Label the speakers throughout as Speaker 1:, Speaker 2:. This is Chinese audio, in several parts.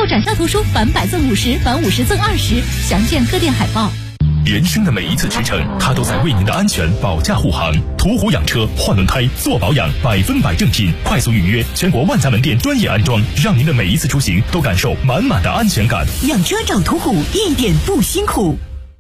Speaker 1: 购展销图书返100赠50，返50赠20，详见各店海报。
Speaker 2: 人生的每一次驰骋，它都在为您的安全保驾护航。途虎养车换轮胎做保养，100%正品，快速预约，全国万家门店专业安装，让您的每一次出行都感受满满的安全感。
Speaker 3: 养车找途虎一点不辛苦。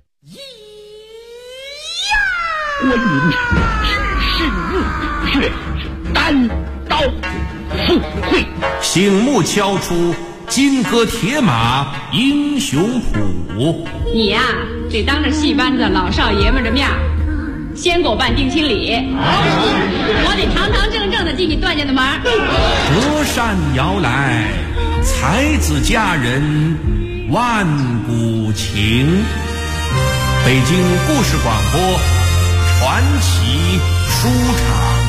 Speaker 4: 观音指示怒，却单刀赴会，
Speaker 5: 醒目敲出金戈铁马英雄谱。
Speaker 6: 你呀，得当着戏班子老少爷们的面先给我办定亲礼，我得堂堂正正的进你段家的门。
Speaker 5: 隔山遥来，才子佳人万古情。北京故事广播传奇书场。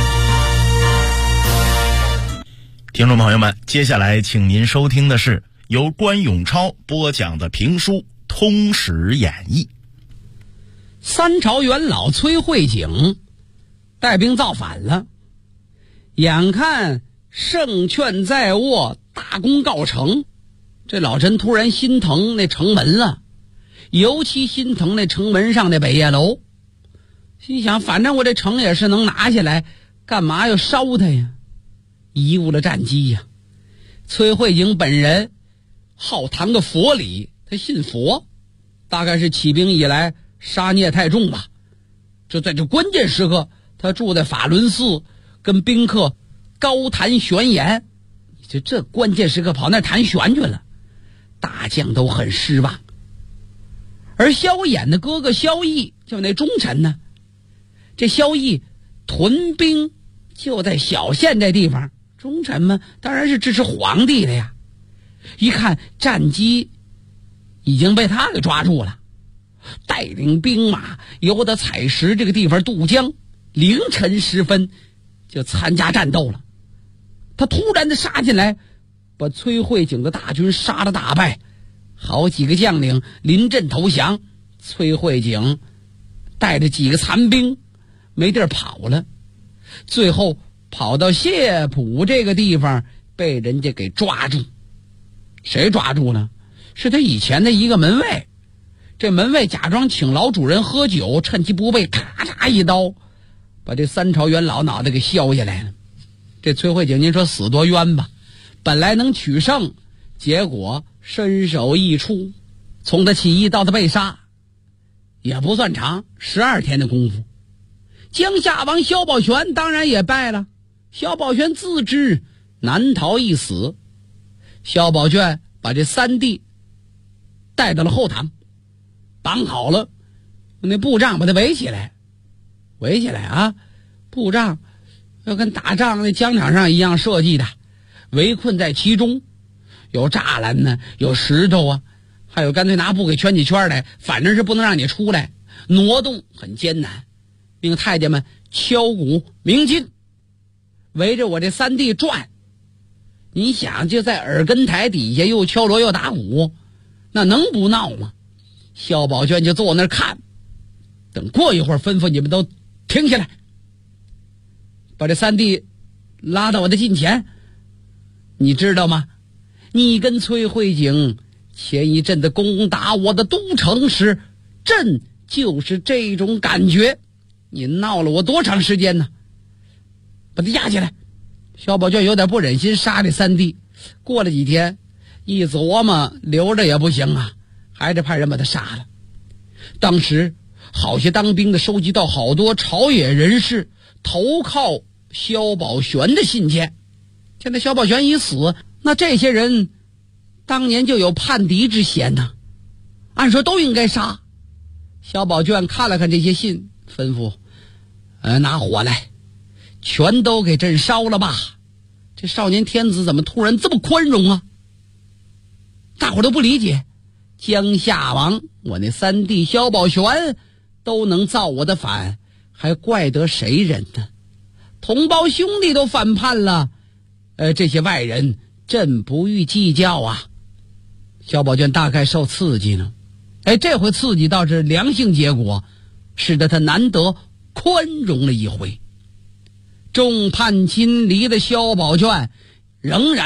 Speaker 7: 听众朋友们，接下来请您收听的是由关永超播讲的评书《通史演义》。
Speaker 8: 三朝元老崔慧景带兵造反了，眼看胜券在握，大功告成，这老臣突然心疼那城门了，尤其心疼那城门上的北叶楼，心想反正我这城也是能拿下来，干嘛要烧它呀？贻误了战机呀！崔慧景本人好谈个佛理，他信佛，大概是起兵以来杀孽太重吧。就在这关键时刻，他住在法轮寺，跟宾客高谈玄言。这关键时刻跑那谈玄去了，大将都很失望。而萧衍的哥哥萧绎，就那忠臣呢，这萧绎屯兵就在小县这地方，忠臣们当然是支持皇帝的呀。一看战机已经被他给抓住了，带领兵马由得采石这个地方渡江，凌晨时分就参加战斗了。他突然的杀进来，把崔慧景的大军杀得大败，好几个将领临阵投降。崔慧景带着几个残兵没地儿跑了，最后跑到谢浦这个地方被人家给抓住。谁抓住呢？是他以前的一个门卫。这门卫假装请老主人喝酒，趁其不备，咔嚓一刀把这三朝元老脑袋给削下来了。这崔慧景您说死多冤吧，本来能取胜，结果身首异处。从他起义到他被杀也不算长，12天的功夫。江夏王萧宝玄当然也败了，萧宝玄自知难逃一死。萧宝卷把这三弟带到了后堂，绑好了，那布帐把他围起来啊！布帐要跟打仗那疆场上一样设计的，围困在其中，有栅栏呢，有石头啊，还有干脆拿布给圈起圈来，反正是不能让你出来，挪动很艰难。命太监们敲鼓鸣金，围着我这三弟转。你想就在耳根台底下又敲锣又打鼓，那能不闹吗？萧宝卷就坐那儿看，等过一会儿吩咐你们都停下来，把这三弟拉到我的近前。你知道吗？你跟崔慧景前一阵的攻打我的都城时，朕就是这种感觉。你闹了我多长时间呢？把他押起来。萧宝卷有点不忍心杀这三弟，过了几天一琢磨，留着也不行啊，还得派人把他杀了。当时好些当兵的收集到好多朝野人士投靠萧宝玄的信件。现在萧宝玄已死，那这些人当年就有叛敌之嫌呢，按说都应该杀。萧宝卷看了看这些信，吩咐拿火来，全都给朕烧了吧。这少年天子怎么突然这么宽容啊？大伙都不理解，江夏王我那三弟萧宝玄都能造我的反，还怪得谁人呢？同胞兄弟都反叛了，这些外人朕不予计较啊。萧宝卷大概受刺激呢，这回刺激倒是良性结果，使得他难得宽容了一回。众叛亲离的萧宝卷仍然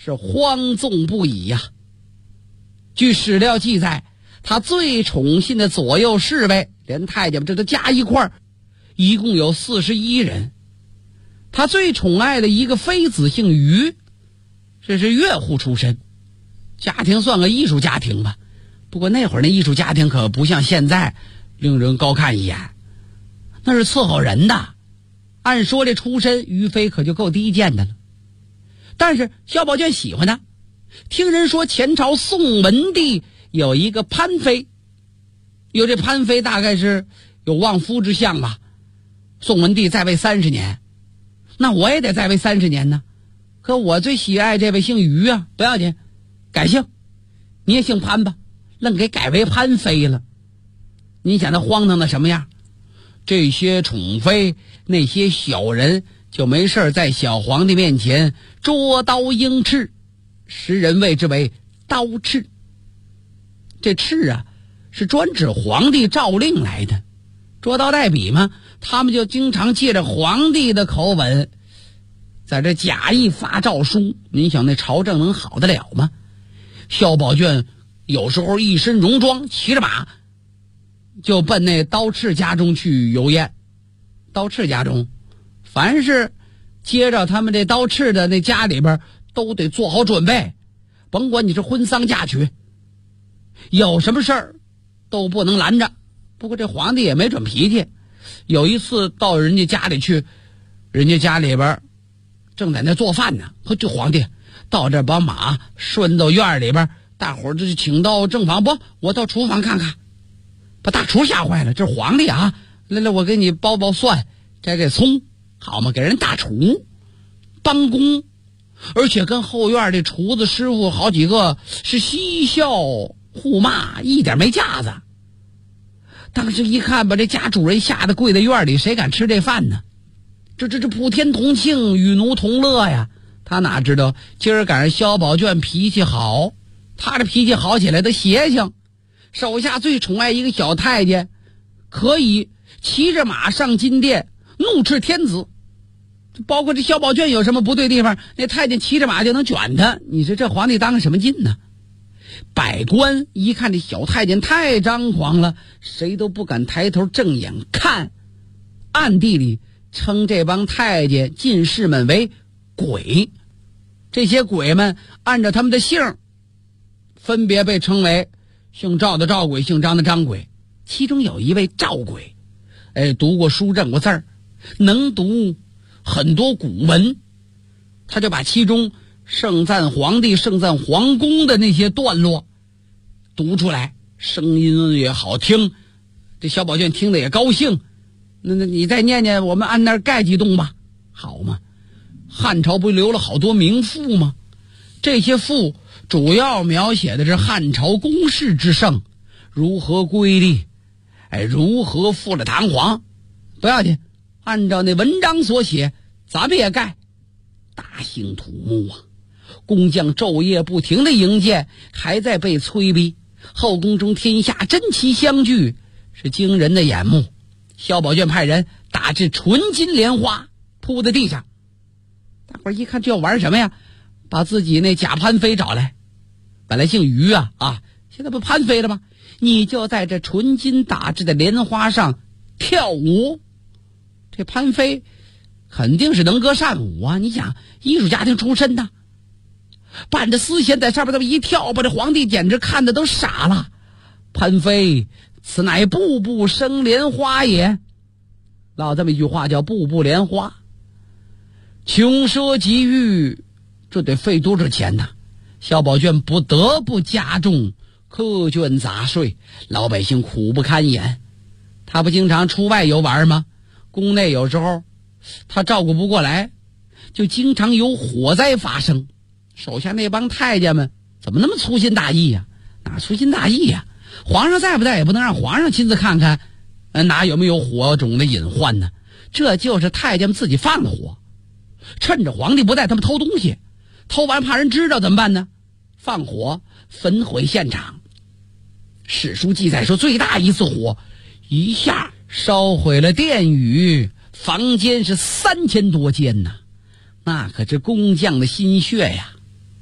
Speaker 8: 是惶纵不已呀。据史料记载，他最宠信的左右侍卫，连太监们这都加一块儿，一共有41人。他最宠爱的一个妃子姓于，这是乐户出身，家庭算个艺术家庭吧。不过那会儿那艺术家庭可不像现在令人高看一眼，那是伺候人的。按说这出身于妃可就够低贱的了。但是萧宝卷喜欢他，听人说前朝宋文帝有一个潘妃，有这潘妃大概是有望夫之相吧。宋文帝在位30年，那我也得在位30年呢。可我最喜爱这位姓于啊，不要紧，改姓，你也姓潘吧，愣给改为潘妃了。你想他荒唐的什么样？这些宠妃那些小人就没事在小皇帝面前捉刀鹰翅，时人谓之为刀翅。这翅啊是专指皇帝诏令来的，捉刀代笔嘛，他们就经常借着皇帝的口吻在这假意发诏书。您想那朝政能好得了吗？萧宝卷有时候一身戎装，骑着马就奔那刀翅家中去游宴。刀翅家中凡是接着他们这刀翅的那家里边都得做好准备，甭管你是婚丧嫁娶，有什么事儿都不能拦着。不过这皇帝也没准脾气，有一次到人家家里去，人家家里边正在那做饭呢，这皇帝到这把马顺到院里边，大伙儿就请到正房，不，我到厨房看看。把大厨吓坏了，这是皇帝啊，来我给你剥剥蒜，摘摘葱，好嘛，给人大厨帮工，而且跟后院的厨子师傅好几个是嬉笑互骂，一点没架子。当时一看，把这家主人吓得跪在院里，谁敢吃这饭呢？这普天同庆，与奴同乐呀。他哪知道今儿赶上萧宝卷脾气好，他这脾气好起来的邪性，手下最宠爱一个小太监，可以骑着马上金殿怒斥天子。包括这萧宝卷有什么不对地方，那太监骑着马就能卷他，你说这皇帝当个什么劲呢？百官一看这小太监太张狂了，谁都不敢抬头正眼看，暗地里称这帮太监进士们为鬼。这些鬼们按照他们的姓分别被称为姓赵的赵鬼，姓张的张鬼。其中有一位赵鬼，读过书认过字儿，能读很多古文，他就把其中盛赞皇帝盛赞皇宫的那些段落读出来，声音也好听，这小宝卷听得也高兴。那你再念念，我们按那儿盖几栋吧，好吗？汉朝不留了好多名赋吗？这些赋主要描写的是汉朝公室之盛，如何瑰丽，如何富丽堂皇。不要紧，按照那文章所写，咱们也盖。大兴土木啊，工匠昼夜不停的营建，还在被催逼。后宫中天下珍奇相聚，是惊人的眼目。萧宝卷派人打制纯金莲花铺在地上，大伙儿一看这要玩什么呀？把自己那假潘妃找来，本来姓于啊，现在不潘妃了吗？你就在这纯金打制的莲花上跳舞。这潘妃肯定是能歌善舞啊，你想艺术家庭出身的，伴着丝弦在上面这么一跳，把这皇帝简直看得都傻了。潘妃此乃步步生莲花也，老这么一句话叫步步莲花。穷奢极欲，这得费多少钱呢？萧宝卷不得不加重苛捐杂税，老百姓苦不堪言。他不经常出外游玩吗？宫内有时候他照顾不过来，就经常有火灾发生。手下那帮太监们怎么那么粗心大意呀？哪粗心大意呀？皇上在不在也不能让皇上亲自看看，哪有没有火种的隐患呢？这就是太监们自己放的火，趁着皇帝不在，他们偷东西，偷完怕人知道怎么办呢？放火焚毁现场。史书记载说，最大一次火一下烧毁了殿宇，房间是3000多间呐，那可是工匠的心血呀。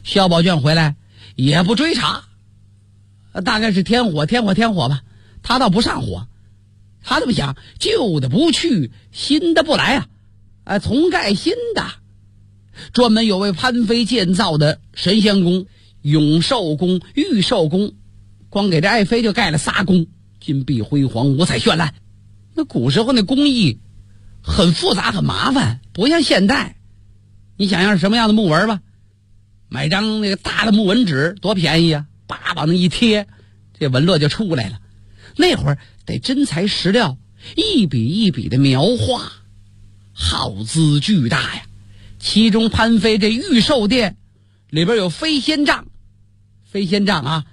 Speaker 8: 萧宝卷回来也不追查，大概是天火吧，他倒不上火。他这么想，旧的不去，新的不来啊，重盖新的。专门有为潘妃建造的神仙宫、永寿宫、玉寿宫，光给这爱妃就盖了3宫，金碧辉煌，五彩绚烂。那古时候那工艺很复杂很麻烦，不像现代。你想想是什么样的木纹吧，买张那个大的木纹纸多便宜啊，叭往那一贴，这纹络就出来了。那会儿得真材实料，一笔一笔的描画，耗资巨大呀。其中潘妃这玉寿殿里边有飞仙帐啊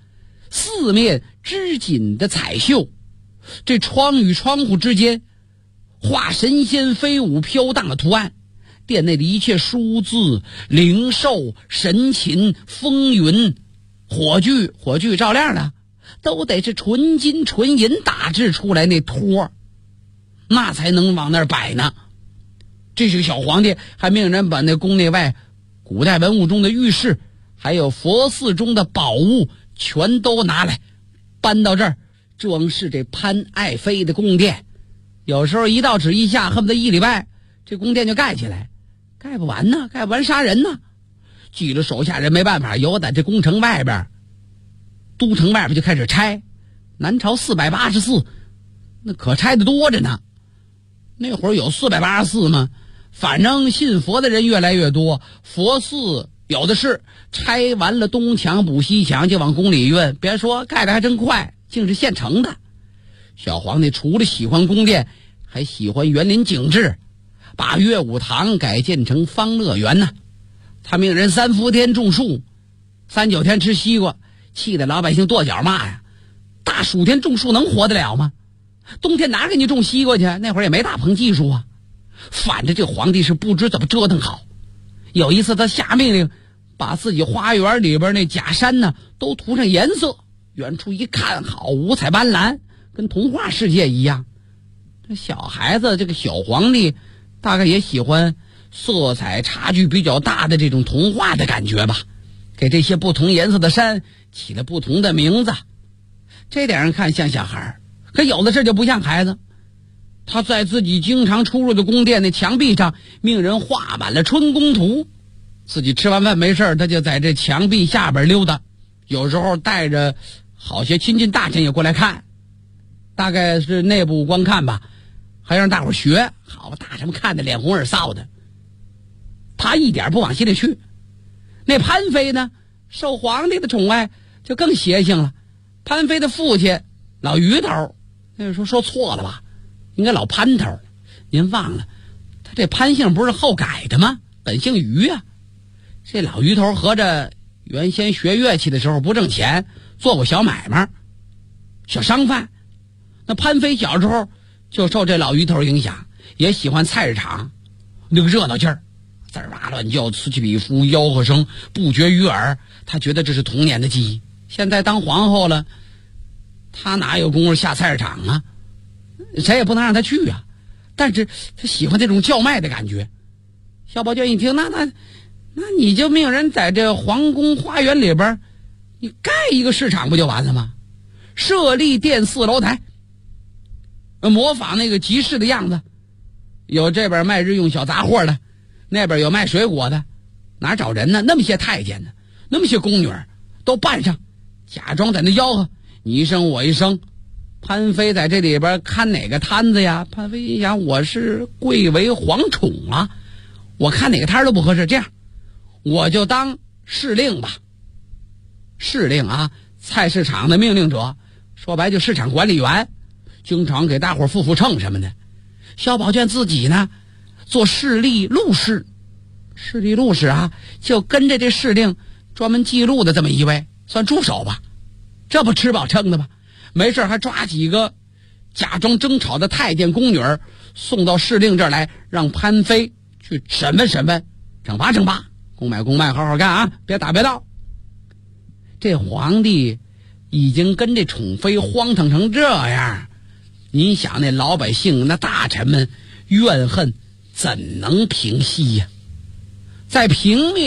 Speaker 8: ，4面织锦的彩绣，这窗与窗户之间画神仙飞舞飘荡的图案。殿内的一切书字、灵兽、神禽、风云、火炬照亮的，都得是纯金纯银打制出来那托，那才能往那儿摆呢。这是个小皇帝，还命人把那宫内外古代文物中的玉饰，还有佛寺中的宝物全都拿来搬到这儿，装饰这潘爱妃的宫殿。有时候一道旨一下，恨不得1礼拜这宫殿就盖起来，盖不完呢，盖不完杀人呢。记了手下人没办法，由在这宫城外边、都城外边就开始拆。南朝484，那可拆的多着呢。那会儿有484吗？反正信佛的人越来越多，佛寺有的是，拆完了东墙补西墙就往宫里运。别说盖得还真快，竟是现成的。小皇帝除了喜欢宫殿，还喜欢园林景致，把乐舞堂改建成方乐园呢。他命人3伏天种树，3、9天吃西瓜，气得老百姓跺脚骂呀。大暑天种树能活得了吗？冬天哪给你种西瓜去？那会儿也没大棚技术啊。反正这皇帝是不知怎么折腾好。有一次他下命令，把自己花园里边那假山呢都涂上颜色，远处一看，好五彩斑斓，跟童话世界一样。这小孩子，这个小皇帝大概也喜欢色彩差距比较大的这种童话的感觉吧，给这些不同颜色的山起了不同的名字。这点人看像小孩，可有的事就不像孩子。他在自己经常出入的宫殿那墙壁上命人画满了春宫图，自己吃完饭没事他就在这墙壁下边溜达，有时候带着好些亲近大臣也过来看，大概是内部观看吧，还让大伙学。好，大臣们看得脸红耳臊的，他一点不往心里去。那潘妃呢，受皇帝的宠爱就更邪性了。潘妃的父亲老于头，那个时候说错了吧，应该老潘头，您忘了，他这潘姓不是后改的吗？本姓于啊。这老于头合着原先学乐器的时候不挣钱，做过小买卖，小商贩。那潘妃小时候就受这老于头影响，也喜欢菜市场那个热闹劲儿，滋哇乱叫，此起彼伏，吆喝声不绝于耳。他觉得这是童年的记忆。现在当皇后了，他哪有功夫下菜市场啊？谁也不能让他去啊。但是他喜欢这种叫卖的感觉。萧宝卷一听，那你就命人在这皇宫花园里边，你盖一个市场不就完了吗？设立殿4楼台，模仿那个集市的样子，有这边卖日用小杂货的，那边有卖水果的，哪找人呢？那么些太监呢，那么些宫女都扮上，假装在那吆喝，你一声我一声。潘妃在这里边看哪个摊子呀？潘妃一想，我是贵为皇宠啊，我看哪个摊都不合适，这样我就当市令吧。市令啊，菜市场的命令者，说白就市场管理员，经常给大伙付秤什么的。萧宝卷自己呢做市吏录事，市吏录事啊，就跟着这市令专门记录的这么一位，算助手吧。这不吃饱撑的吗？没事还抓几个假装争吵的太监宫女送到市令这儿来，让潘妃去审问审问，惩罚惩罚，公买公卖，好好干啊，别打别闹。这皇帝已经跟这宠妃荒唐成这样，您想那老百姓那大臣们怨恨怎能平息呀？在平灭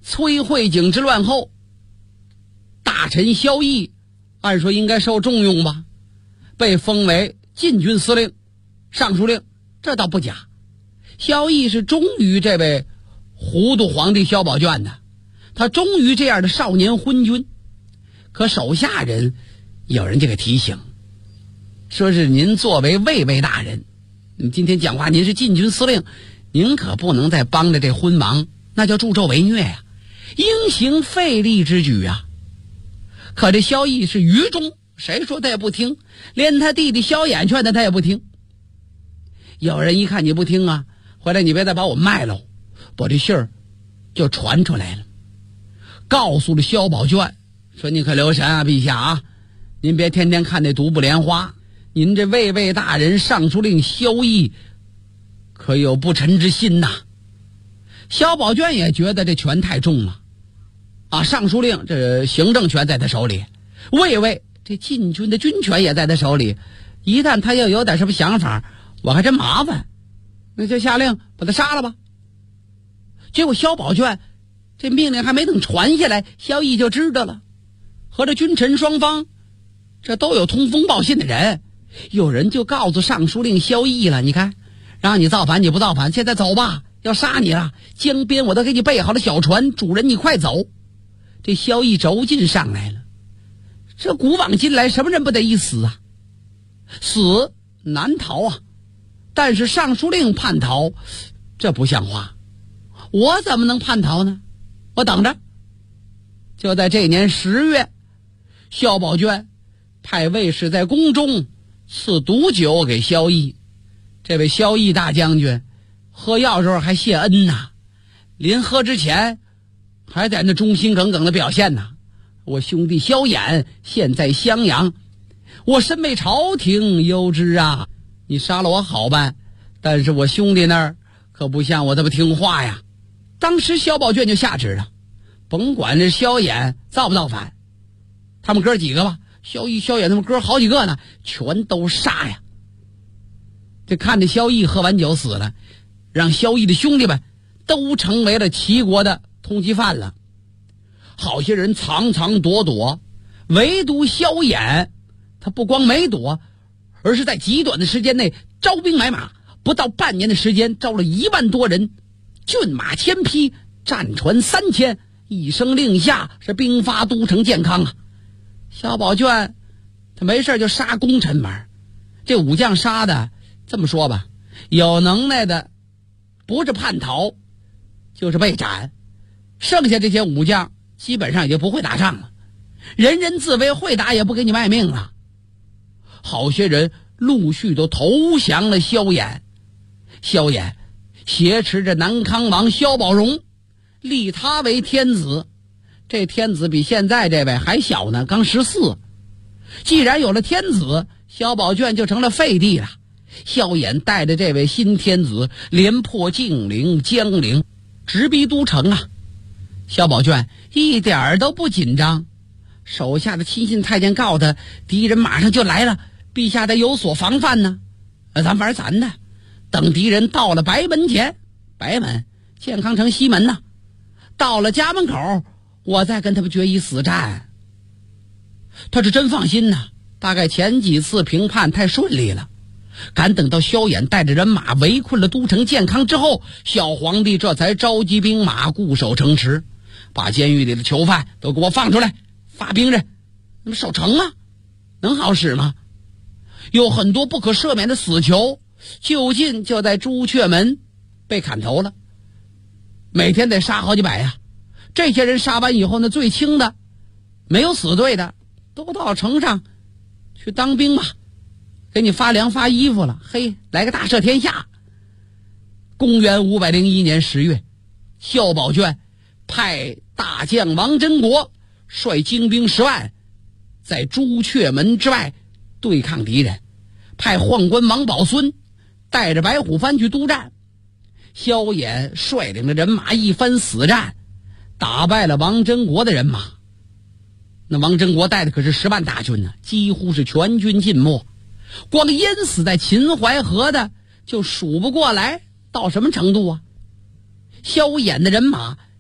Speaker 8: 崔慧景之乱后，大臣萧绎按说应该受重用吧，被封为禁军司令、尚书令，这倒不假。萧绎是忠于这位糊涂皇帝萧宝卷的，他忠于这样的少年昏君。可手下人有人就给提醒，说是您作为卫尉大人，你今天讲话您是禁军司令，您可不能再帮着这昏王，那叫助纣为虐呀，应行废立之举啊。可这萧绎是愚忠，谁说他也不听，连他弟弟萧衍劝他也不听。有人一看你不听啊，回来你别再把我卖喽，把这信儿就传出来了，告诉了萧宝卷，说你可留神啊，陛下啊，您别天天看那独步莲花，您这卫尉大人尚书令萧绎可有不臣之心呐。萧宝卷也觉得这权太重了啊，尚书令这行政权在他手里，卫尉这禁军的军权也在他手里，一旦他要有点什么想法，我还真麻烦，那就下令把他杀了吧。结果萧宝卷这命令还没等传下来，萧绎就知道了，和这君臣双方这都有通风报信的人，有人就告诉尚书令萧绎了，你看让你造反你不造反，现在走吧，要杀你了，江边我都给你备好了小船，主人你快走。这萧绎轴劲上来了，这古往今来什么人不得一死啊，死难逃啊，但是尚书令叛逃这不像话，我怎么能叛逃呢？我等着。就在这年10月，萧宝卷派卫士在宫中赐毒酒给萧绎。这位萧绎大将军喝药时候还谢恩呐，临喝之前还在那忠心耿耿的表现呐。我兄弟萧衍现在襄阳，我身为朝廷有之啊，你杀了我好办，但是我兄弟那儿可不像我这么听话呀。当时萧宝卷就下旨了，甭管这萧衍造不造反，他们哥几个吧，萧绎萧衍他们哥好几个呢，全都杀呀。这看着萧绎喝完酒死了，让萧绎的兄弟们都成为了齐国的通缉犯了。好些人藏藏躲躲，唯独萧衍他不光没躲，而是在极短的时间内招兵买马，不到半年的时间招了1万多人，骏马1000匹，战船3000，一声令下是兵发都城建康啊。萧宝卷他没事就杀功臣们，这武将杀的这么说吧，有能耐的不是叛逃就是被斩，剩下这些武将基本上也就不会打仗了，人人自危，会打也不给你卖命了。好些人陆续都投降了萧衍，萧衍挟持着南康王萧宝融，立他为天子。这天子比现在这位还小呢，刚14。既然有了天子，萧宝卷就成了废帝了。萧衍带着这位新天子连破晋陵、江陵，直逼都城啊。萧宝卷一点儿都不紧张，手下的亲信太监告他，敌人马上就来了，陛下得有所防范呢。咱玩咱的，等敌人到了白门前，白门健康城西门呢，到了家门口，我再跟他们决一死战。他是真放心呐，大概前几次平叛太顺利了，赶等到萧衍带着人马围困了都城建康之后，小皇帝这才召集兵马固守城池，把监狱里的囚犯都给我放出来，发兵刃，那么守城啊，能好使吗？有很多不可赦免的死囚，就近就在朱雀门被砍头了，每天得杀好几百呀。这些人杀完以后呢，最轻的没有死罪的都到城上去当兵吧，给你发粮发衣服了，嘿，来个大赦天下。公元501年10月，萧宝卷派大将王真国率精兵10万在朱雀门之外对抗敌人，派宦官王宝孙带着白虎番去督战。萧衍率领着人马一番死战，打败了王真国的人马。那王真国带的可是10万大军呢，几乎是全军尽没，光淹死在秦淮河的就数不过来，到什么程度啊？萧衍的人马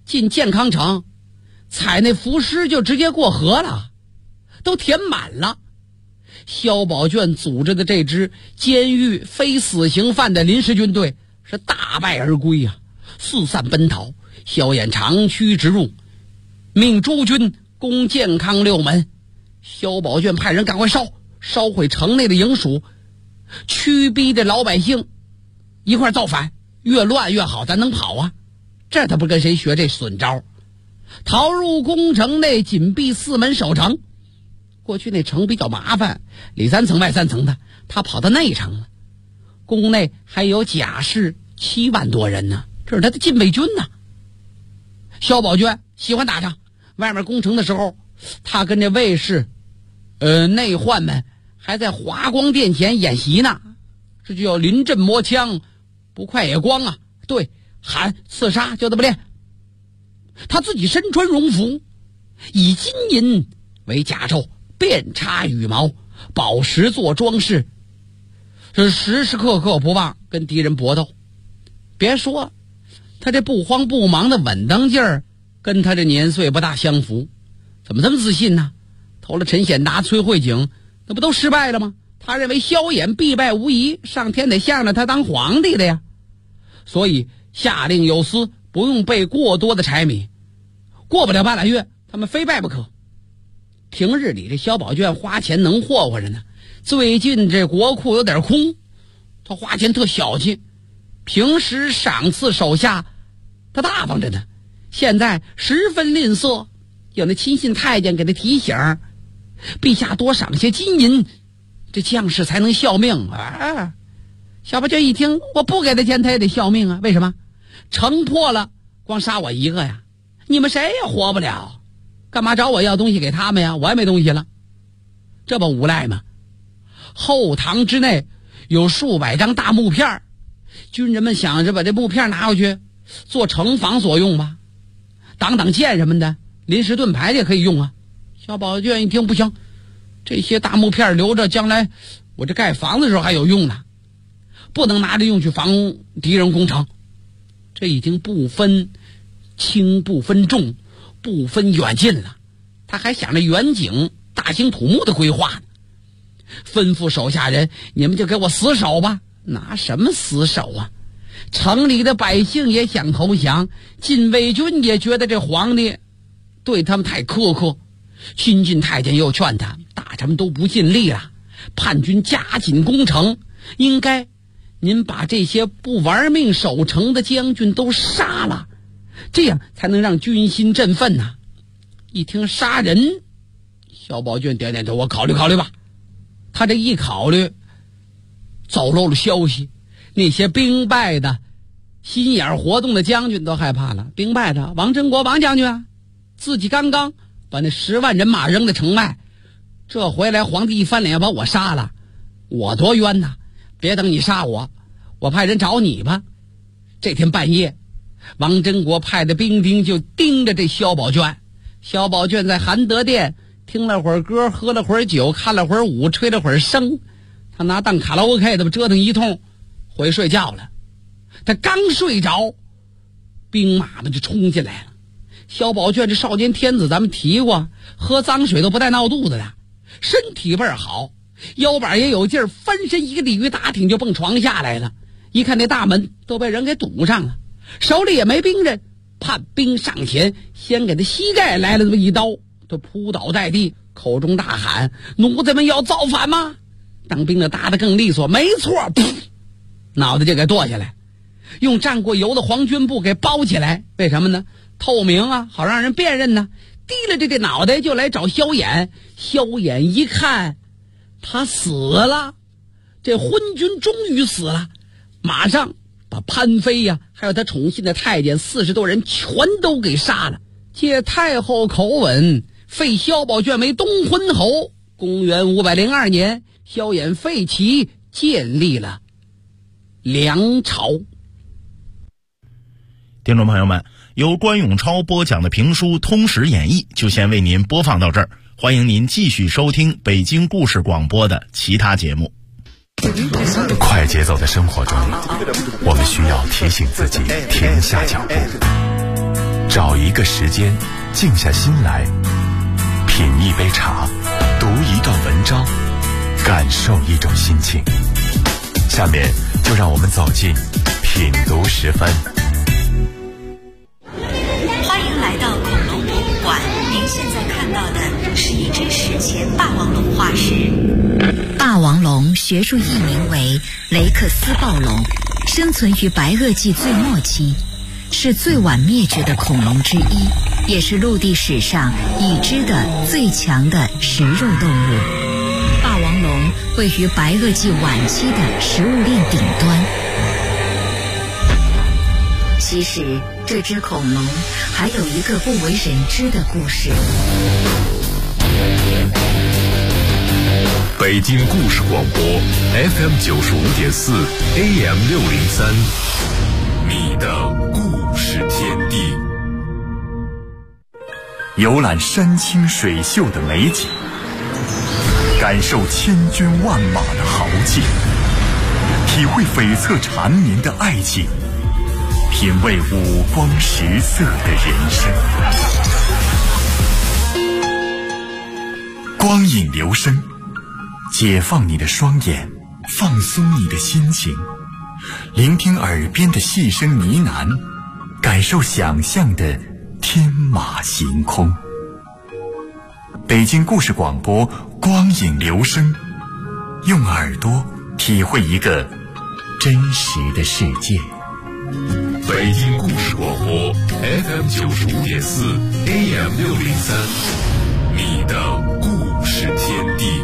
Speaker 8: 进健康城，采那浮尸就直接过河了，都填满了。萧宝卷组织的这支监狱非死刑犯的临时军队是大败而归啊，四散奔逃。萧衍长驱直入，命诸军攻健康六门。萧宝卷派人赶快烧毁城内的营署，驱逼着老百姓一块造反，越乱越好，咱能跑啊。这他不跟谁学这损招。逃入宫城内，紧闭四门守城。过去那城比较麻烦，里3层外3层的，他跑到内城了。宫内还有甲士7万多人呢，这是他的禁卫军呢。萧宝卷喜欢打仗，外面攻城的时候，他跟这卫士内患们还在华光殿前演习呢，这就叫临阵磨枪，不快也光啊。对，喊刺杀就这么练。他自己身穿戎服，以金银为甲胄，遍插羽毛，宝石做装饰，是时时刻刻不忘跟敌人搏斗。别说他这不慌不忙的稳当劲儿，跟他这年岁不大相符。怎么这么自信呢？投了陈显达、崔慧景，那不都失败了吗？他认为萧衍必败无疑，上天得向着他当皇帝的呀。所以下令有司不用备过多的柴米，过不了半拉月，他们非败不可。平日里这萧宝卷花钱能霍霍着呢，最近这国库有点空，他花钱特小气，平时赏赐手下他大方着呢，现在十分吝啬。有那亲信太监给他提醒，陛下多赏些金银，这将士才能效命啊。萧宝卷一听，我不给他钱他也得效命啊，为什么？城破了光杀我一个呀，你们谁也活不了，干嘛找我要东西给他们呀？我也没东西了，这不无赖吗？后堂之内有数百张大木片，军人们想着把这木片拿回去做城防所用吧，挡箭什么的，临时盾牌也可以用啊。萧宝卷一听，不行，这些大木片留着将来我这盖房子的时候还有用呢，不能拿着用去防敌人攻城。这已经不分轻不分重不分远近了，他还想着远景大兴土木的规划呢。吩咐手下人，你们就给我死守吧。拿什么死守啊？城里的百姓也想投降，禁卫军也觉得这皇帝对他们太苛刻。亲近太监又劝他，大臣们都不尽力了，叛军加紧攻城，应该您把这些不玩命守城的将军都杀了，这样才能让军心振奋呐。一听杀人，萧宝卷点点头，我考虑考虑吧。他这一考虑，走漏了消息，那些兵败的心眼活动的将军都害怕了。兵败的王真国王将军啊，自己刚刚把那10万人马扔在城外，这回来皇帝一翻脸把我杀了，我多冤呐！别等你杀我，我派人找你吧。这天半夜，王真国派的兵丁就盯着这萧宝卷。萧宝卷在含德殿听了会儿歌，喝了会儿酒，看了会儿舞，吹了会儿笙，他拿当卡拉 OK 的折腾一通，回睡觉了。他刚睡着，兵马们就冲进来了。萧宝卷这少年天子咱们提过，喝脏水都不带闹肚子的，身体倍儿好，腰板也有劲儿，翻身一个鲤鱼打挺就蹦床下来了。一看那大门都被人给堵上了，手里也没兵刃，叛兵上前，先给他膝盖来了这么一刀，他扑倒在地，口中大喊：奴才们要造反吗？当兵的答得更利索，没错，噗，脑袋就给剁下来，用蘸过油的黄绢布给包起来。为什么呢？透明啊，好让人辨认呢。提了这脑袋就来找萧衍，萧衍一看他死了，这昏君终于死了，马上把潘妃呀，还有他宠信的太监40多人全都给杀了。借太后口吻废萧宝卷为东昏侯。公元502年，萧衍废齐，建立了梁朝。
Speaker 7: 听众朋友们，由关永超播讲的评书《通史演义》就先为您播放到这儿，欢迎您继续收听北京故事广播的其他节目。
Speaker 9: 快节奏的生活中，我们需要提醒自己停下脚步， 找一个时间，静下心来，品一杯茶，读一段文章，感受一种心情。下面就让我们走进品读时分。
Speaker 3: 欢迎来到恐龙博物馆，您现在看到的是一只史前霸王龙化石。
Speaker 1: 霸王龙学术译名为雷克斯暴龙，生存于白垩纪最末期，是最晚灭绝的恐龙之一，也是陆地史上已知的最强的食肉动物。霸王龙位于白垩纪晚期的食物链顶端。其实这只恐龙还有一个不为人知的故事。
Speaker 9: 北京故事广播 FM 95.4 AM 603，你的故事天地。游览山清水秀的美景，感受千军万马的豪气，体会悱恻缠绵的爱情，品味五光十色的人生。光影流声，解放你的双眼，放松你的心情，聆听耳边的细声呢喃，感受想象的天马行空。北京故事广播，光影流声，用耳朵体会一个真实的世界。北京故事广播 FM 95.4 AM 603，你的故事天地。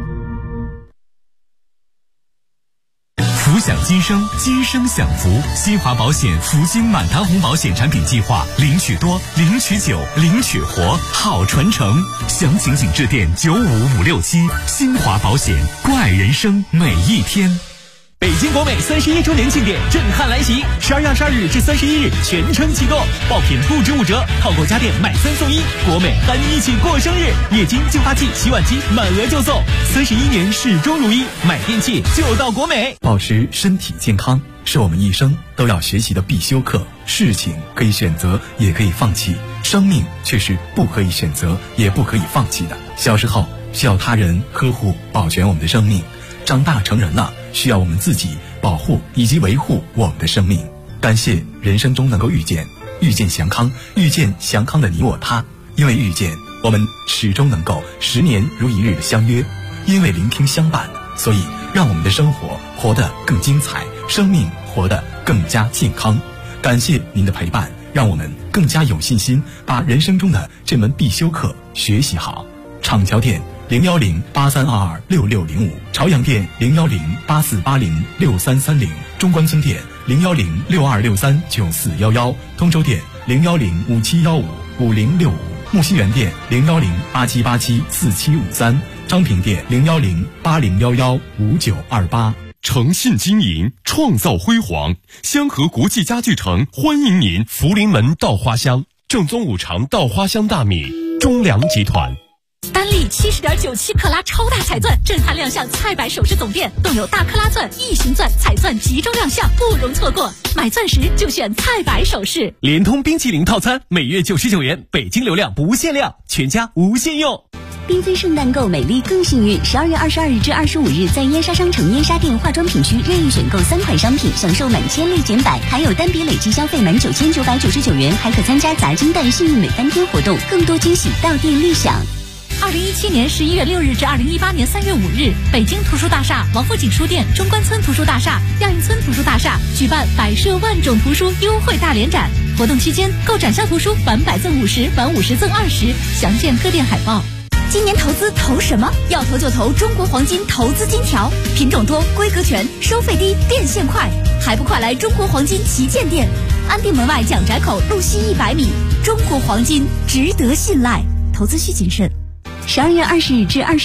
Speaker 2: 福享今生，今生享福。新华保险福金满堂红保险产品计划，领取多，领取久，领取活，好传承。详情请致电95567。新华保险，关爱人生每一天。北京国美31周年庆典震撼来袭，12月22日至31日全程启动，爆品不止5折，套购家电买3送1，国美和你一起过生日，液晶净化器、洗碗机满额就送，31年始终如一，买电器就到国美。
Speaker 10: 保持身体健康是我们一生都要学习的必修课，事情可以选择，也可以放弃，生命却是不可以选择，也不可以放弃的。小时候需要他人呵护保全我们的生命，长大成人了，需要我们自己保护以及维护我们的生命。感谢人生中能够遇见祥康，遇见祥康的你我他。因为遇见，我们始终能够10年如一日的相约；因为聆听相伴，所以让我们的生活活得更精彩，生命活得更加健康。感谢您的陪伴，让我们更加有信心把人生中的这门必修课学习好。厂桥店01083226605，朝阳店01084806330，中关村店01062639411，通州店01057155065，木樨园店01087874753，昌平店01080115928。
Speaker 2: 诚信经营，创造辉煌。香河国际家具城欢迎您！福临门稻花香，正宗五常稻花香大米，中粮集团。
Speaker 1: 单利70.97克拉超大彩钻震撼亮相菜百首饰总店，更有大克拉钻、异形钻、彩钻集中亮相，不容错过。买钻石就选菜百首饰。
Speaker 2: 联通冰淇淋套餐每月99元，北京流量不限量，全家无限用。
Speaker 11: 缤纷圣诞购美丽更幸运，12月22日至25日，在燕莎商城燕莎店化妆品区任意选购3款商品，享受满千立减100，还有单笔累计消费满9999元，还可参加砸金蛋幸运每3天活动，更多惊喜到店立享。
Speaker 1: 2017年11月6日至2018年3月5日，北京图书大厦、王府井书店、中关村图书大厦、亚运村图书大厦举办百设万种图书优惠大联展，活动期间购展销图书返100赠50，返50赠20，详见各店海报。
Speaker 11: 今年投资投什么？要投就投中国黄金投资金条，品种多，规格全，收费低，变现快，还不快来中国黄金旗舰店，安定门外蒋宅口路西100米。中国黄金值得信赖，投资需谨慎。12月20日至20